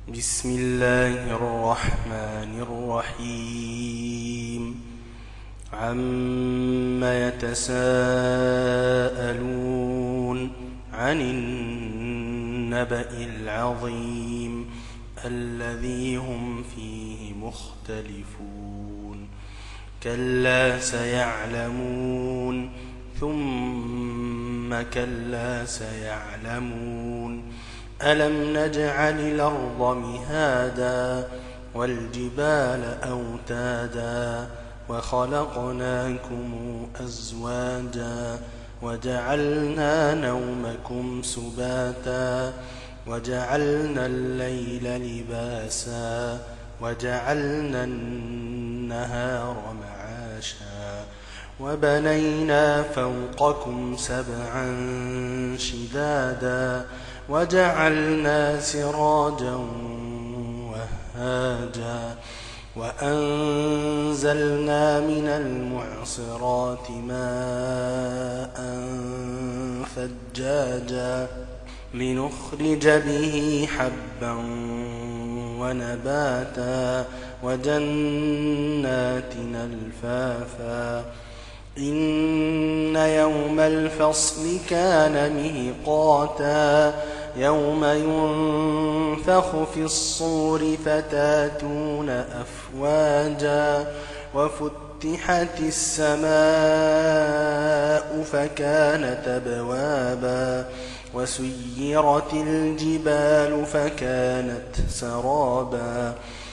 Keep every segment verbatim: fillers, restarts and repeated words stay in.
بسم الله الرحمن الرحيم عم يتساءلون عن النبأ العظيم الذي هم فيه مختلفون كلا سيعلمون ثم كلا سيعلمون ألم نجعل الأرض مهادا والجبال أوتادا وخلقناكم أزواجا وجعلنا نومكم سباتا وجعلنا الليل لباسا وجعلنا النهار معاشا وبنينا فوقكم سبعا شدادا وجعلنا سراجا وهاجا وأنزلنا من المعصرات ماء ثجاجا لنخرج به حبا ونباتا وجنات ألفافا إن يوم الفصل كان ميقاتا يوم ينفخ في الصور فتاتون أفواجا وفتحت السماء فكانت أبوابا وسيرت الجبال فكانت سرابا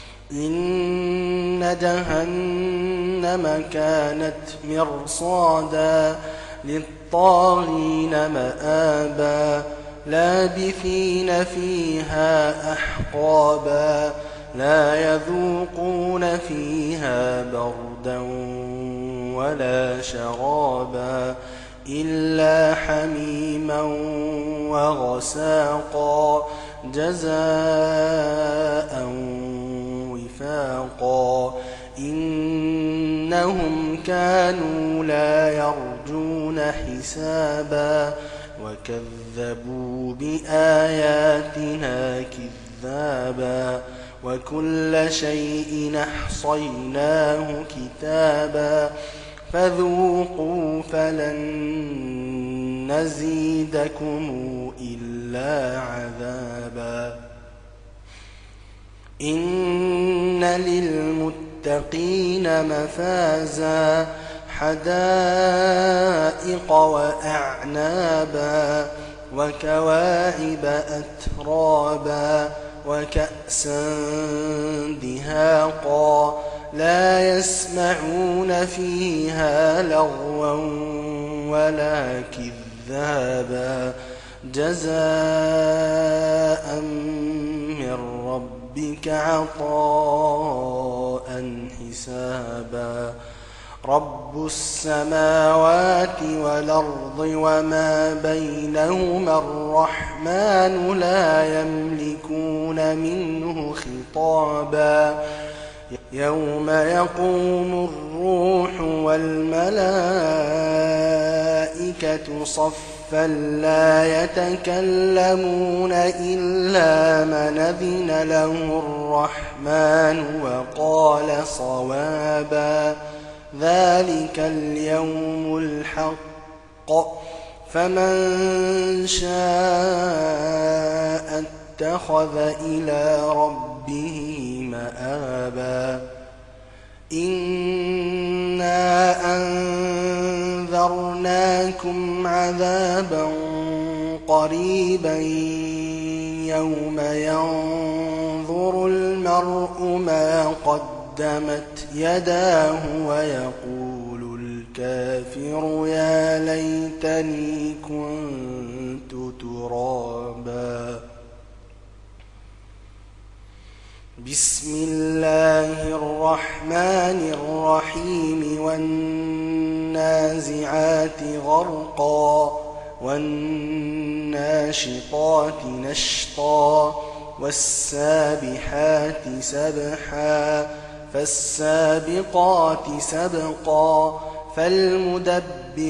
إن جهنم كانت مرصادا للطاغين مآبا لابثين فيها أحقابا لا يذوقون فيها بردا ولا شرابا إلا حميما وغساقا جزاء وفاقا إنهم كانوا لا يرجون حسابا وكذبوا بآياتنا كذابا وكل شيء أحصيناه كتابا فذوقوا فلن نزيدكم إلا عذابا إن للمتقين مفازا حدائق وأعنابا وكواعب أترابا وكأسا دهاقا لا يسمعون فيها لغوا ولا كذابا جزاء من ربك عطاء حسابا رب السماوات والأرض وما بينهما الرحمن لا يملكون منه خطابا يوم يقوم الروح والملائكة صفا لا يتكلمون إلا من أذن له الرحمن وقال صوابا ذلك اليوم الحق فمن شاء اتخذ إلى ربه مآبا إنا أنذرناكم عذابا قريبا يوم ينظر المرء ما قدمت يداه ويقول الكافر يا ليتني كنت ترابا بسم الله الرحمن الرحيم والنازعات غرقا والناشطات نشطا والسابحات سبحا فالسابقات سبقا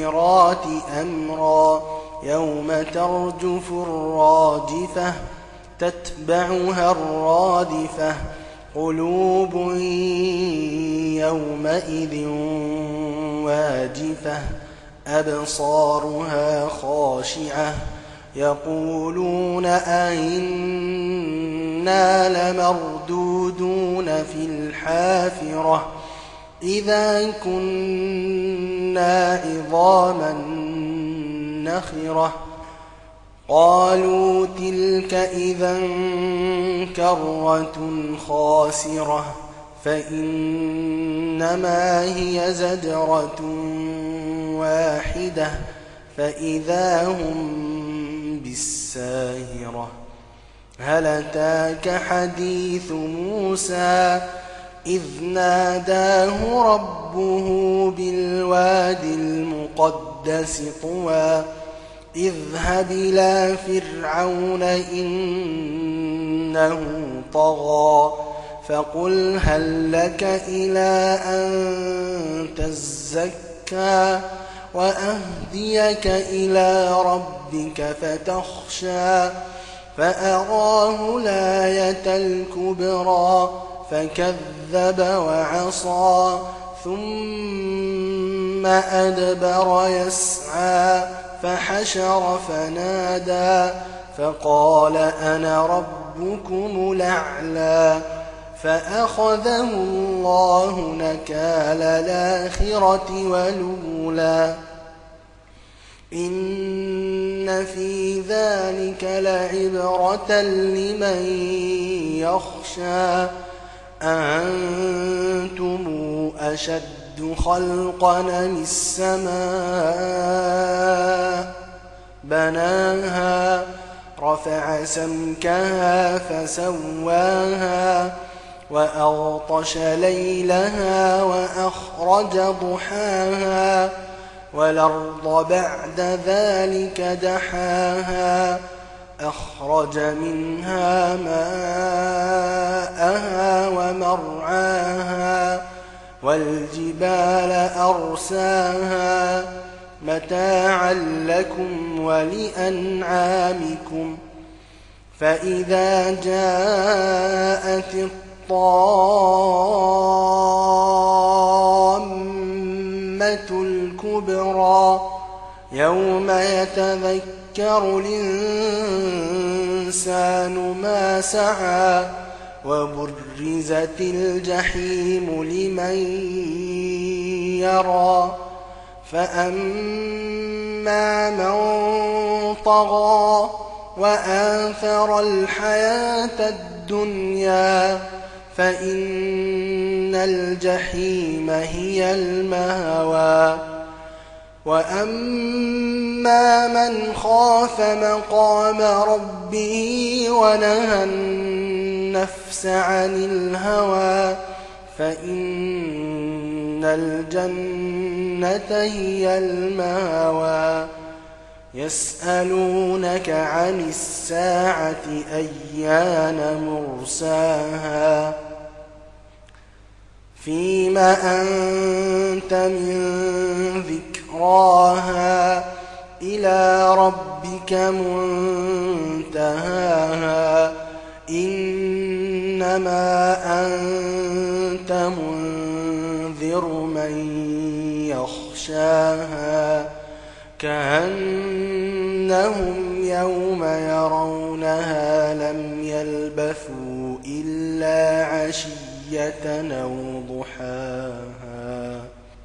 فالمدبرات أمرا يوم ترجف الراجفة تتبعها الرادفة قلوب يومئذ واجفة أبصارها خاشعة يقولون أئنا لمردودون في الحافرة إذا كنا عظاما نخرة قالوا تلك إذا كرة خاسرة فإنما هي زجرة واحدة فإذا هم بالساهرة هل أتاك حديث موسى إذ ناداه ربه بالواد المقدس طوى اذهب إلى فرعون إنه طغى فقل هل لك إلى أن تزكى وأهديك إلى ربك فتخشى فأراه الآية الكبرى فكذب وعصى ثم أدبر يسعى فحشر فنادى فقال أنا ربكم الأعلى فأخذه الله نكال الآخرة والأولى إن في ذلك لعبرة لمن يخشى أأنتم أشد خلقا من السماء بناها رفع سمكها فسواها وأغطش ليلها وأخرج ضحاها والأرض بعد ذلك دحاها أخرج منها ماءها ومرعاها والجبال أرساها متاعا لكم ولأنعامكم فإذا جاءت الطامة الكبرى يوم يتذكر الإنسان ما سعى وبرزت الجحيم لمن يرى فأما من طغى وآثر الحياة الدنيا فإن الجحيم هي المأوى وأما من خاف مقام ربه ونهى النفس عن الهوى فإن الجنة هي المأوى يسألونك عن الساعة أيان مرساها فيما أنت من ذكراها إلى ربك منتهاها إنما أنت منذر من يخشاها كأنهم يوم يرونها لم يلبثوا إلا عشية أو ضحاها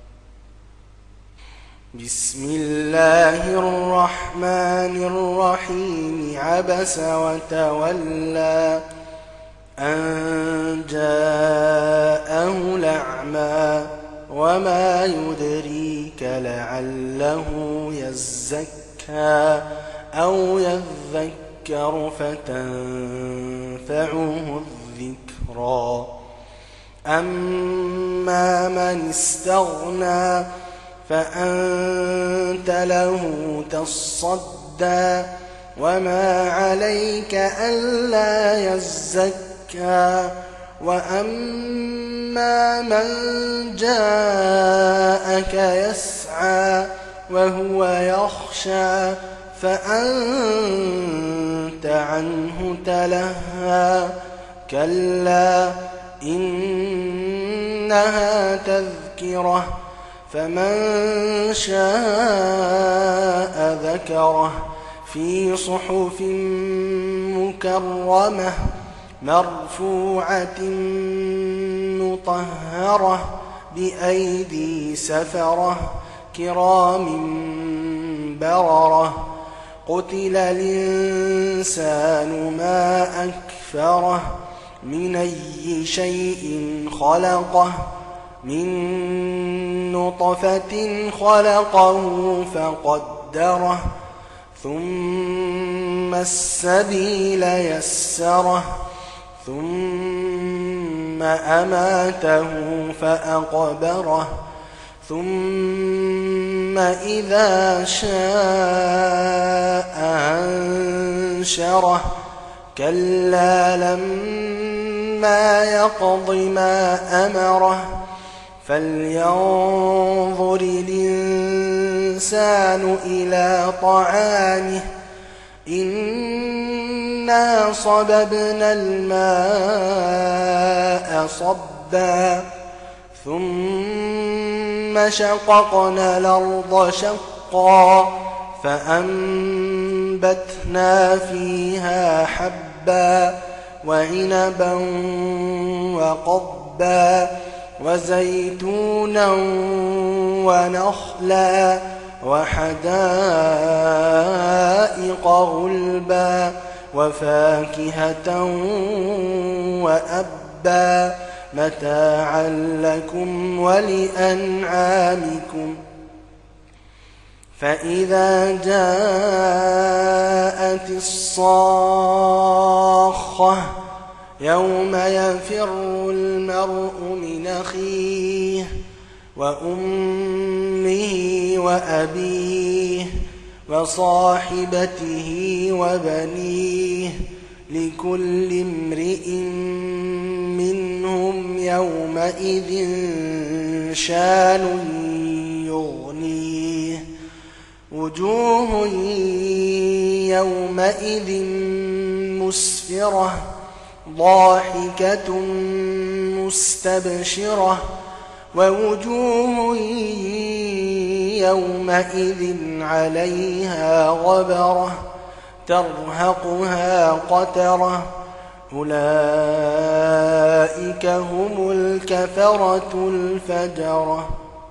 بسم الله الرحمن الرحيم عبس وتولى أن جاءه الأعمى وما يدريك لعله يزكى أو يذكر فتنفعه الذكرى أما من استغنى فأنت له تصدى وما عليك ألا يزكى وأما من جاءك يسعى وهو يخشى فأنت عنه تلهى كلا إنها تذكرة فمن شاء ذكره في صحف مكرمة مرفوعة مطهرة بأيدي سفرة كرام بررة قتل الإنسان ما أكفره من أي شيء خلقه من نطفة خلقه فقدره ثم السبيل يسره ثم أماته فأقبره ثم إذا شاء أنشره كلا لما يقض ما أمره فلينظر الإنسان إلى طعامه إنا صببنا الماء صبا ثم شققنا الأرض شقا فأنبتنا فيها حبا وعنبا وقضبا وزيتونا ونخلا وحدائق غلبا وفاكهة وأبا متاعا لكم ولأنعامكم فإذا جاءت الصاخة يوم يفر المرء من أخيه وأمه وأبيه وصاحبته وبنيه لكل امرئ منهم يومئذ شان يغنيه وجوه يومئذ مسفرة ضاحكة مستبشرة ووجوه يومئذ عليها غبرة ترهقها قترة أولئك هم الكفرة الفجرة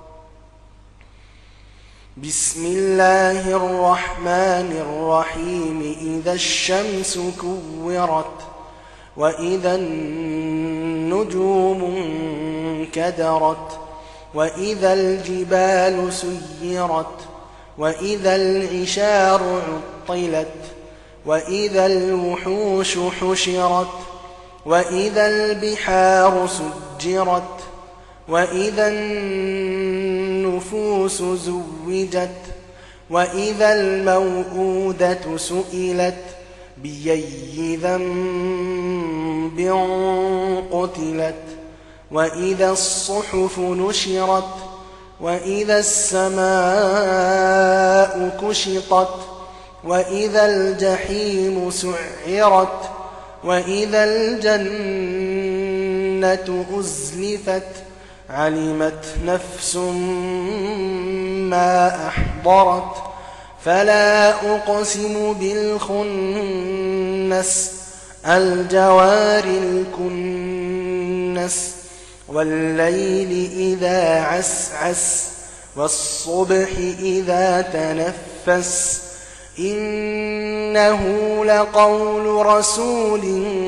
بسم الله الرحمن الرحيم إذا الشمس كورت وإذا النجوم انكدرت وإذا الجبال سيرت وإذا العشار عطلت وإذا الوحوش حشرت وإذا البحار سجرت وإذا النفوس زوجت وإذا الموءودة سئلت بأي ذنب قتلت وإذا الصحف نشرت وإذا السماء كشطت وإذا الجحيم سعرت وإذا الجنة أزلفت علمت نفس ما أحضرت فلا أقسم بالخنس الجوار الكنس والليل إذا عسعس والصبح إذا تنفس إنه لقول رسول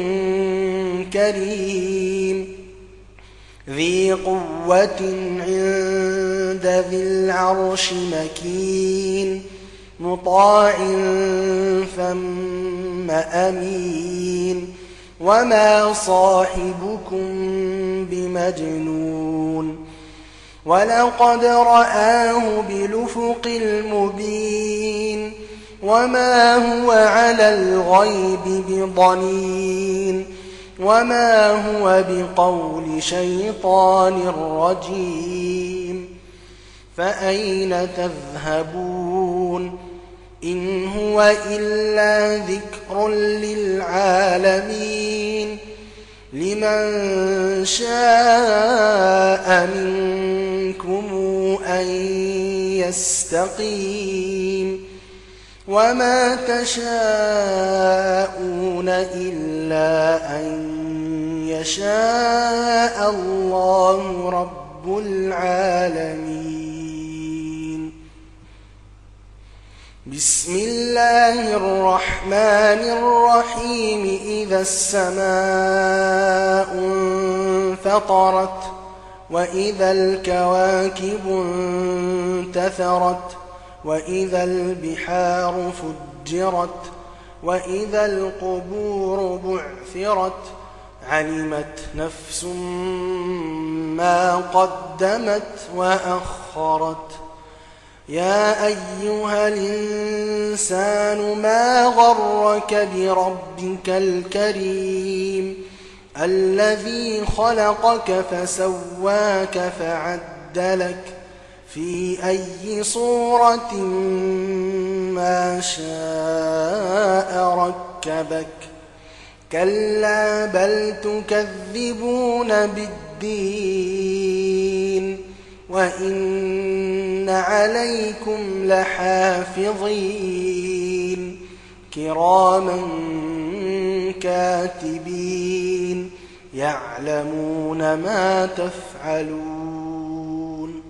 كريم ذي قوة عند ذي العرش مكين مطاع ثم أمين وما صاحبكم بمجنون ولقد رآه بالأفق المبين وما هو على الغيب بضنين وما هو بقول شيطان رجيم فأين تذهبون إن هو إلا ذكر للعالمين لمن شاء منكم أن يستقيم وما تشاءون إلا أن يشاء الله رب العالمين. بسم الله الرحمن الرحيم. إذا السماء انفطرت وإذا الكواكب انتثرت وإذا البحار فجرت وإذا القبور بعثرت علمت نفس ما قدمت وأخرت. يا أيها الإنسان ما غرك بربك الكريم الذي خلقك فسواك فعدلك في أي صورة ما شاء ركبك. كلا بل تكذبون بالدين وإن عليكم لحافظين كراما كاتبين يعلمون ما تفعلون.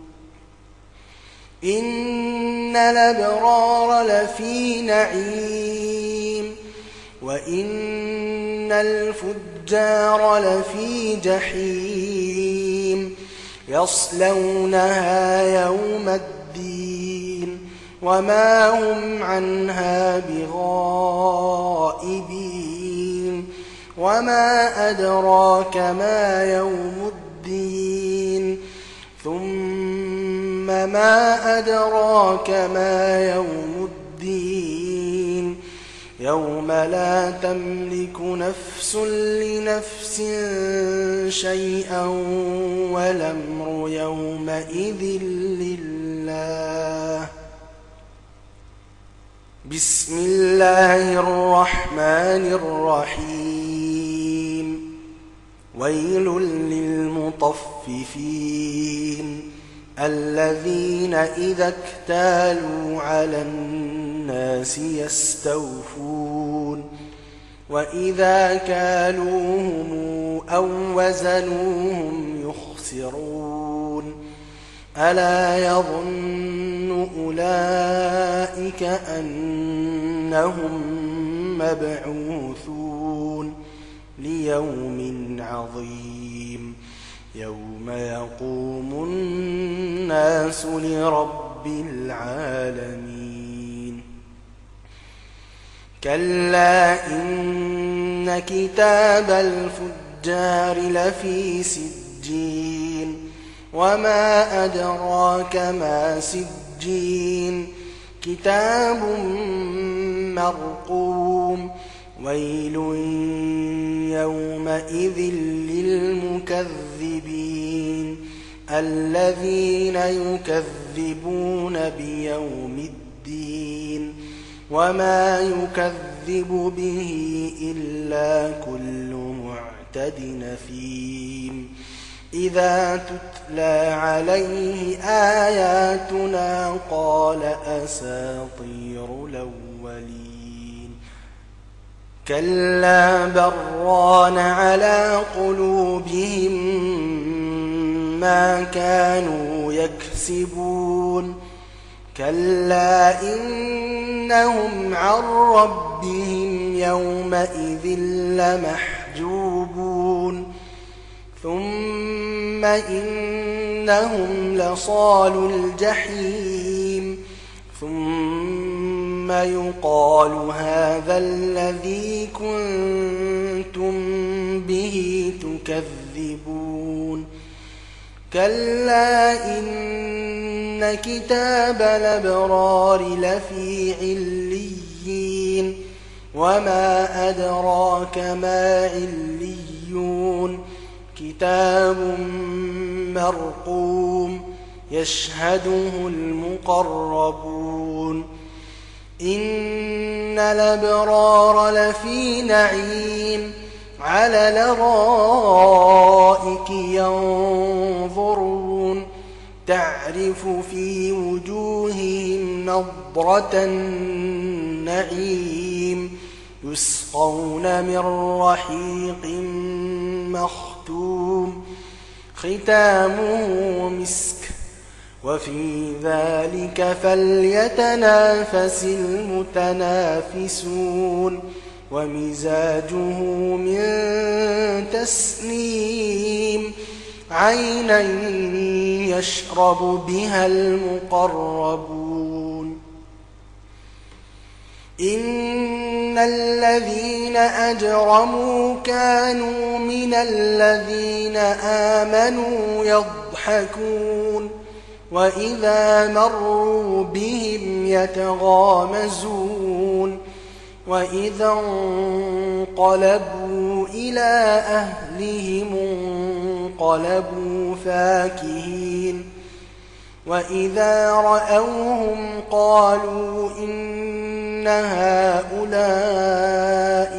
إن الأبرار لفي نعيم وإن الفجار لفي جحيم يصلونها يوم الدين وما هم عنها بغائبين. وما أدراك ما يوم الدين ثم ما أدراك ما يوم الدين يوم لا تملك نفس لنفس شيئا والأمر يومئذ لله. بسم الله الرحمن الرحيم. ويل للمطففين الذين إذا اكتالوا على الناس يستوفون وإذا كالوهم أو وزنوهم يخسرون. ألا يظن أولئك أنهم مبعوثون ليوم عظيم يوم يقوم الناس لرب العالمين. كلا إن كتاب الفجار لفي سجين وما أدراك ما سجين كتاب مرقوم. ويل يومئذ للمكذبين الذين يكذبون بيوم الدين وما يكذب به إلا كل معتد أثيم. إذا تتلى عليه آياتنا قال أساطير الأولين. كلا بران على قلوبهم ما كانوا يكسبون. كلا إنهم عن ربهم يومئذ لمحجوبون. ثم إنهم لصالو الجحيم ثم يقال هذا الذي كنتم به تكذبون. كلا إن كتاب الأبرار لفي عليين وما أدراك ما عليون كتاب مرقوم يشهده المقربون. إن الأبرار لفي نعيم على الأرائك ينظرون تعرف في وجوههم نضرة النعيم يسقون من رحيق مختوم ختامه مسك وفي ذلك فليتنافس المتنافسون ومزاجه من تسنيم عينا يشرب بها المقربون إن الذين أجرموا كانوا من الذين آمنوا يضحكون وإذا مروا بهم يتغامزون وإذا انقلبوا إلى أهلهم انقلبوا فاكهين وإذا رأوهم قالوا إن هؤلاء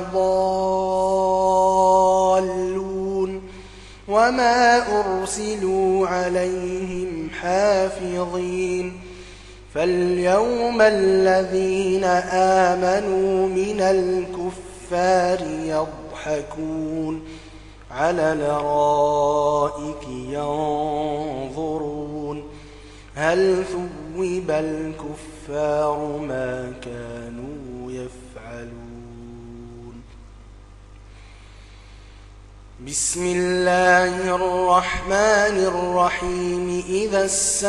لضالون وما أرسلوا عليهم حافظين فاليوم الذين آمنوا من الكفار يضحكون على الأرائك ينظرون هل ثوب الكفار ما كانوا يفعلون بسم الله الرحمن الرحيم إذا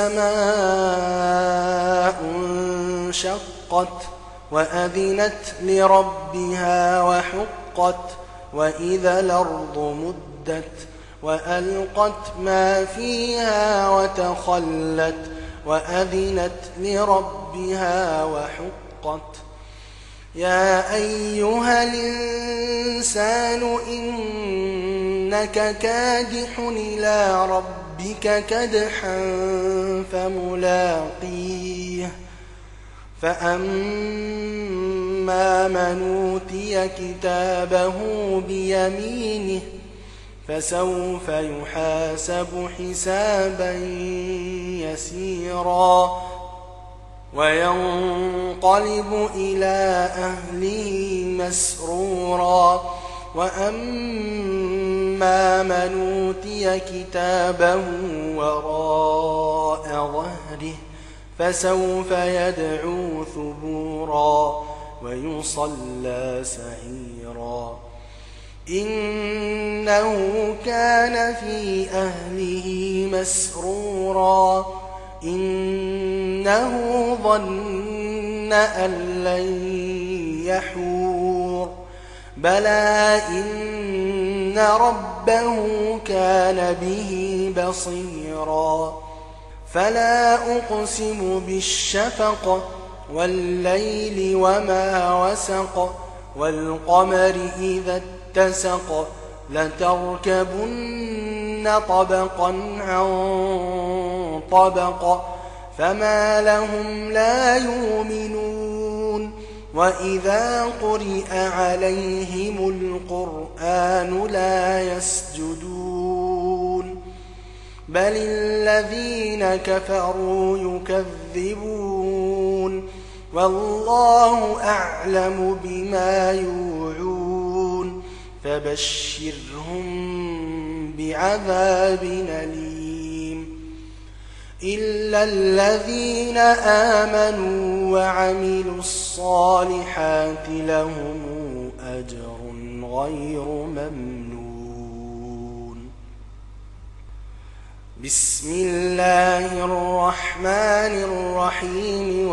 السماء انشقت وأذنت لربها وحقت وإذا الأرض مدت وألقت ما فيها وتخلت وأذنت لربها وحقت يا أيها الإنسان إنك كادح إلى ربك كدحا فملاقيه فأما من أوتي كتابه بيمينه فسوف يحاسب حسابا يسيرا وينقلب إلى أهله مسرورا وأما من أوتي كتابه وراء ظهره فسوف يدعو ثبورا ويصلى سعيرا إنه كان في أهله مسرورا إنه ظن أن لن يحور بلى إن ربه كان به بصيرا فلا أقسم بالشفق والليل وما وسق والقمر إذا اتسق لتركبن طبقا عن طبق فما لهم لا يؤمنون وإذا قرئ عليهم القرآن لا يسجدون بل الذين كفروا يكذبون والله أعلم بما يوعون فبشرهم بعذاب أليم إلا الذين آمنوا وعملوا الصالحات لهم أجر غير ممنون بسم الله الرحمن الرحيم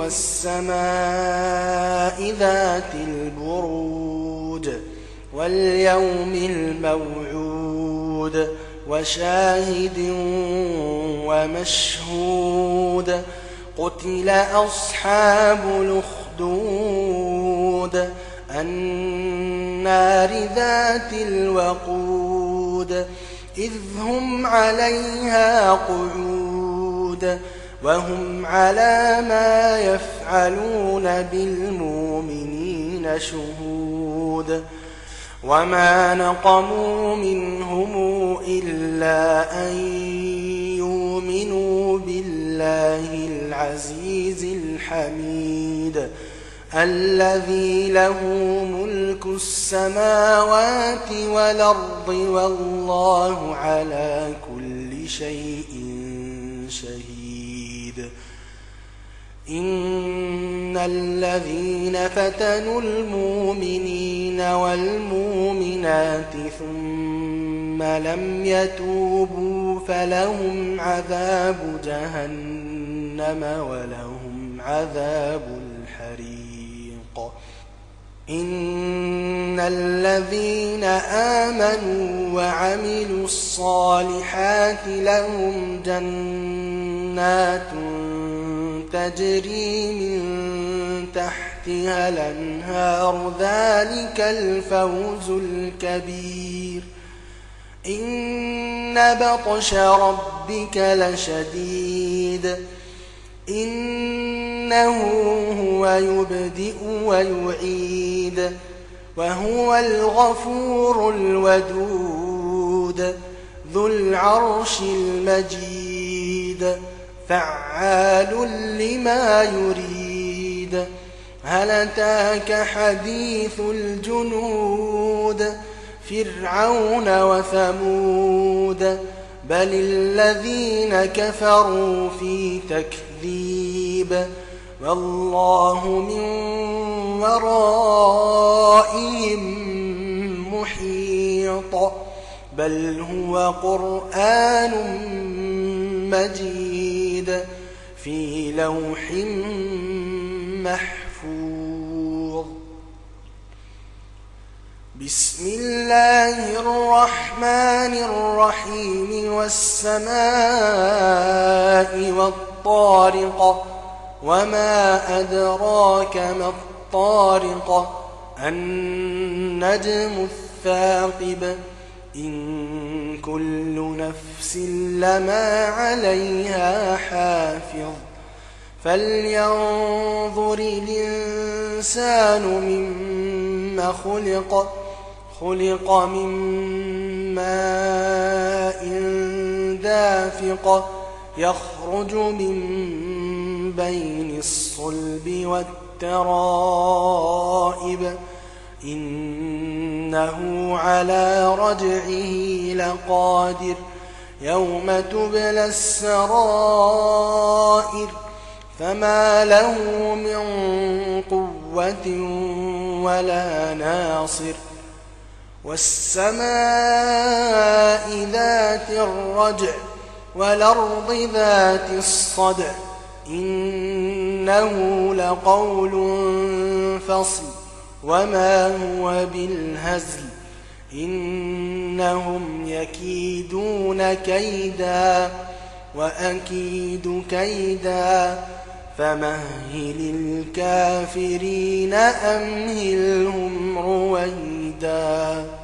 والسماء ذات البروج واليوم الموعود وشاهد ومشهود قتل أصحاب الأخدود النار ذات الوقود إذ هم عليها قعود وهم على ما يفعلون بالمؤمنين شهود وما نقموا منهم إلا أن يؤمنوا بالله العزيز الحميد الذي له ملك السماوات والأرض والله على كل شيء شهيد إن الذين فتنوا المؤمنين والمؤمنات ثم لم يتوبوا فلهم عذاب جهنم ولهم عذاب الحريق إن الذين آمنوا وعملوا الصالحات لهم جنات تجري من تحتها الأنهار ذلك الفوز الكبير إن بطش ربك لشديد إنه هو يبدئ ويعيد وهو الغفور الودود ذو العرش المجيد فعال لما يريد هل أتاك حديث الجنود فرعون وثمود بل الذين كفروا في تكذيب والله من ورائهم محيط بل هو قرآن مجيد في لوح محفوظ بسم الله الرحمن الرحيم والسماء والطارق وما أدراك ما الطارق النجم الثاقب إن كل نفس لما عليها حافظ فلينظر الإنسان مما خلق خلق من ماء دافق يخرج من بين الصلب والترائب إنه على رجعه لقادر يوم تبلى السرائر فما له من قوة ولا ناصر والسماء ذات الرجع والأرض ذات الصدع إنه لقول فصل وما هو بالهزل إنهم يكيدون كيدا وأكيد كيدا فمهل الكافرين أمهلهم رويدا